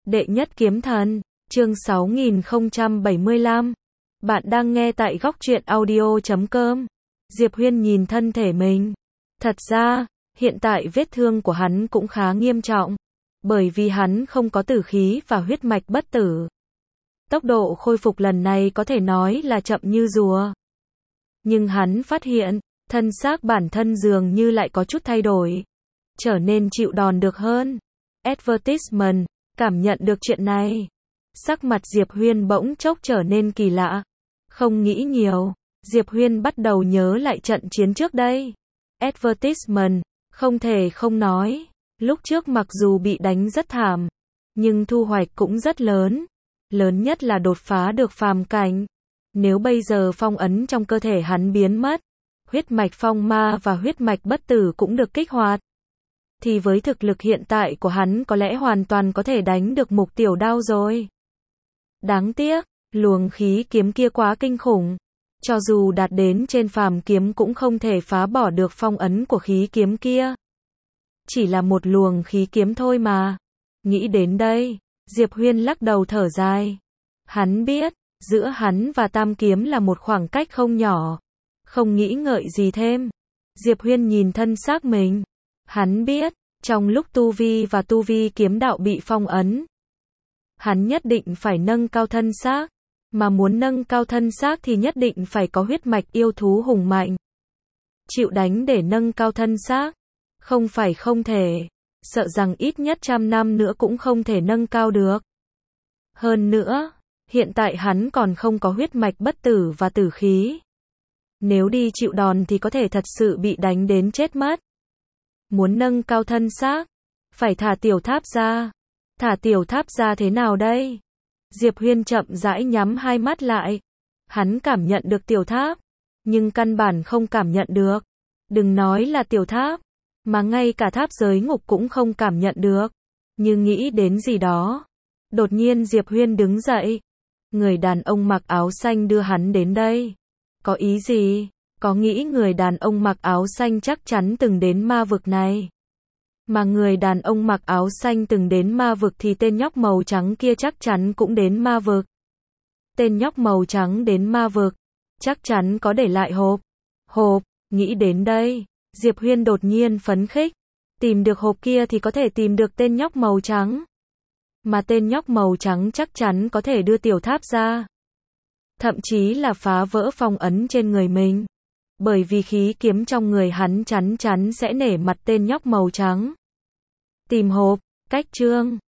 Đệ nhất kiếm thần, chương 6075. Bạn đang nghe tại góc truyện audio.com. Diệp Huyên nhìn thân thể mình. Thật ra, hiện tại vết thương của hắn cũng khá nghiêm trọng. Bởi vì hắn không có tử khí và huyết mạch bất tử. Tốc độ khôi phục lần này có thể nói là chậm như rùa. Nhưng hắn phát hiện, thân xác bản thân dường như lại có chút thay đổi. Trở nên chịu đòn được hơn. Advertisement, cảm nhận được chuyện này. Sắc mặt Diệp Huyên bỗng chốc trở nên kỳ lạ. Không nghĩ nhiều, Diệp Huyên bắt đầu nhớ lại trận chiến trước đây. Advertisement, không thể không nói. Lúc trước mặc dù bị đánh rất thảm, nhưng thu hoạch cũng rất lớn. Lớn nhất là đột phá được phàm cảnh. Nếu bây giờ phong ấn trong cơ thể hắn biến mất, huyết mạch phong ma và huyết mạch bất tử cũng được kích hoạt, thì với thực lực hiện tại của hắn có lẽ hoàn toàn có thể đánh được Mục Tiểu Đao rồi. Đáng tiếc, luồng khí kiếm kia quá kinh khủng. Cho dù đạt đến trên phàm kiếm cũng không thể phá bỏ được phong ấn của khí kiếm kia. Chỉ là một luồng khí kiếm thôi mà. Nghĩ đến đây, Diệp Huyên lắc đầu thở dài. Hắn biết, giữa hắn và tam kiếm là một khoảng cách không nhỏ. Không nghĩ ngợi gì thêm. Diệp Huyên nhìn thân xác mình. Hắn biết, trong lúc tu vi và tu vi kiếm đạo bị phong ấn, hắn nhất định phải nâng cao thân xác. Mà muốn nâng cao thân xác thì nhất định phải có huyết mạch yêu thú hùng mạnh. Chịu đánh để nâng cao thân xác, không phải không thể. Sợ rằng ít nhất 100 năm nữa cũng không thể nâng cao được. Hơn nữa, hiện tại hắn còn không có huyết mạch bất tử và tử khí. Nếu đi chịu đòn thì có thể thật sự bị đánh đến chết mất. Muốn nâng cao thân xác, phải thả tiểu tháp ra. Thả tiểu tháp ra thế nào đây? Diệp Huyên chậm rãi nhắm hai mắt lại. Hắn cảm nhận được tiểu tháp, nhưng căn bản không cảm nhận được. Đừng nói là tiểu tháp, mà ngay cả tháp giới ngục cũng không cảm nhận được. Như nghĩ đến gì đó, đột nhiên Diệp Huyên đứng dậy. Người đàn ông mặc áo xanh đưa hắn đến đây. Có ý gì? Có nghĩ người đàn ông mặc áo xanh chắc chắn từng đến ma vực này. Mà người đàn ông mặc áo xanh từng đến ma vực thì tên nhóc màu trắng kia chắc chắn cũng đến ma vực. Tên nhóc màu trắng đến ma vực, chắc chắn có để lại hộp. Hộp, nghĩ đến đây, Diệp Huyên đột nhiên phấn khích. Tìm được hộp kia thì có thể tìm được tên nhóc màu trắng. Mà tên nhóc màu trắng chắc chắn có thể đưa tiểu tháp ra. Thậm chí là phá vỡ phong ấn trên người mình. Bởi vì khí kiếm trong người hắn chắn chắn sẽ nể mặt tên nhóc màu trắng. Tìm hộp, cách chương.